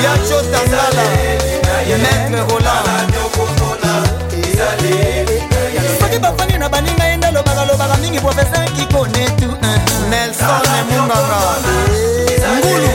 Yacho Tangala, Maître Roland. Soki bafani na baninga enda lobaka mingi professeur qui connaît tout. Nelson Munganga, Ngulu.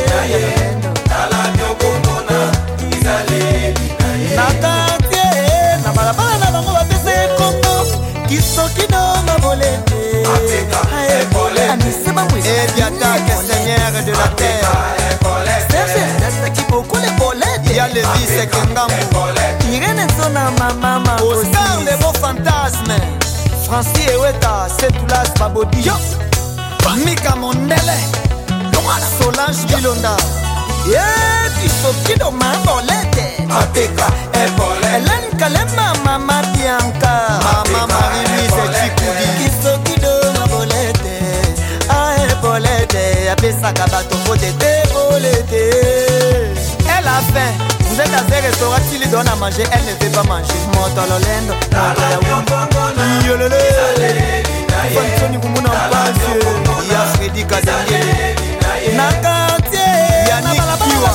Na quartier, na balabala na bango bapese Congo. Kisoki do mabolete. Anissé Bamouis. Et Biatak, Seigneur de la terre. C'est qui beaucoup les bolettes. Il y a le vice Kengamou. Irene Zona Mama. Oscar les beaux fantasmes. Francis Eweta, Setoulas Babodi. Mika Mondele. Solange Bilonda. Yeah, Kisoki do mabolete. Ateka, Hélène Kalema, Mama Bianca. Mama Marie-Louise Chikoudi. Kisoki do mabolete. Bolete, apesaka bato potete bolete. Elle a faim. Vous êtes à ce restaurant, si lui donne à manger, elle ne veut pas manger. Motololendo, yolele. Fansoni kumuna mpasi. Ya Freddy Kadangele. Na quartier, Yannick Kiwa.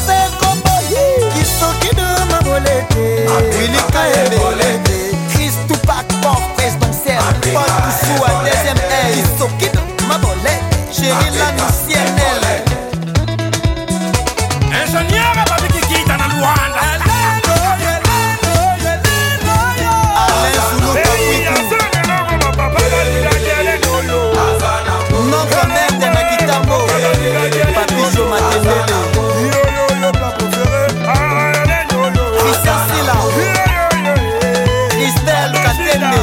Kisoki de ma bolete. Willy Kaebe bolete. Christou Pac, présidentiel. Paul Koussou à deuxième air. Kisoki de ma bolete. Chérie la missionnelle. Ingénieur à Babi Kiki dans la Luanda. Alain Zoulou notre mère de Nakitambo. Papi Jo Matendele. Christian Silla. Christelle Katende.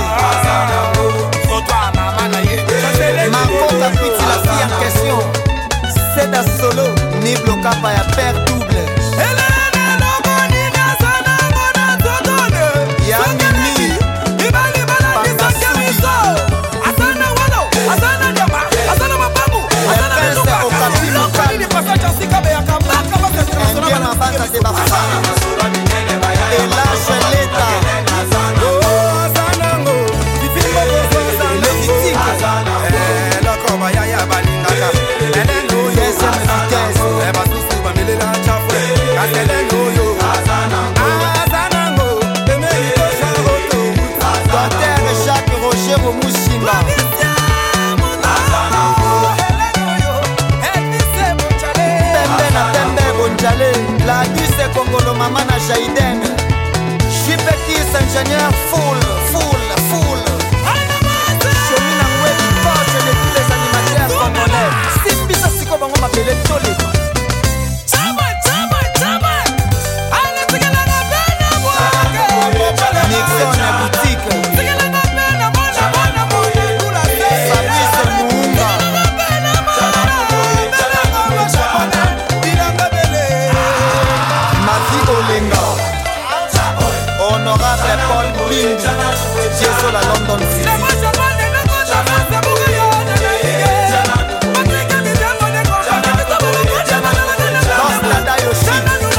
Marco Kapiti, la fille en question. C'est à solo. Ni Blocapa ya père double. Ya Mimi. La Duce Congolo Maman à Jaïden. Je suis petit ingénieur full. Chemin en web poche de tous les animateurs congolais. Simbisa Siko Bango m'appelait Tolé. Nixon à boutique. Honorable Paul Bing, Jésus la London City. Dans la Dayoshi.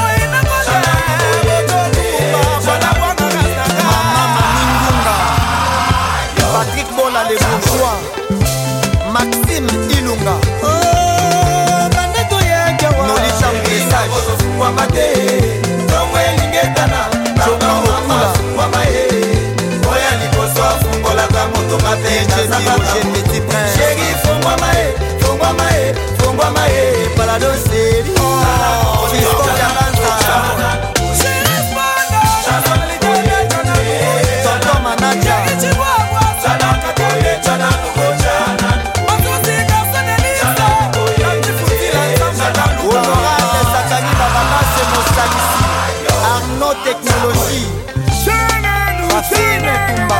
Mama Maningunga. Patrick Bola les bourgeois. Maxime Ilunga. Noli Chambressage. Chérie, fongwa mae, balado seri. Fisco Carranza. Tonton Manaja. Honorable Sakani Bababa, c'est Mosalisi. Arnaud Technologie. Rafine Kumba.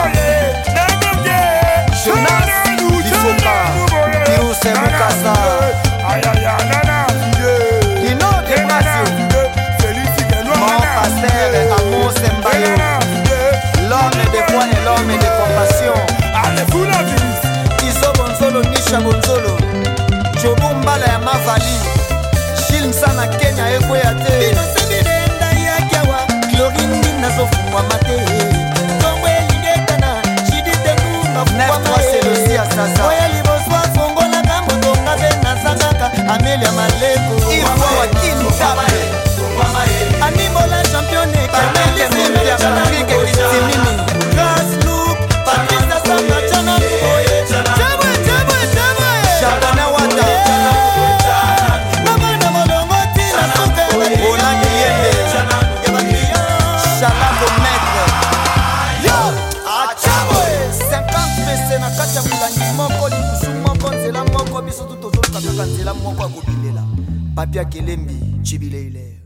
Jonas Lifoka. Pirous Mukasa. Dino de Brazil. Mon pasteur Amos Mbayo. L'homme de foi et l'homme de compassion. Iso Bonzolo Nisha Bonzolo. Jobu Mbala ya Mavali. Gilles Nsana Kenya Ekoyate. Bino Sebidenda ya Kiawa. Chlorine Nina Zofumwa Mate. Tongwe Lidekana. Chidite Kuna Fumwa Mate. Selosi Asasa. Oya Liboswa Fongola Kambo Tonga Bena Zakaka. Amelia Maleko. Iwa Wakini Tabe. nzela moko akobilela papi akelembi Chibileile.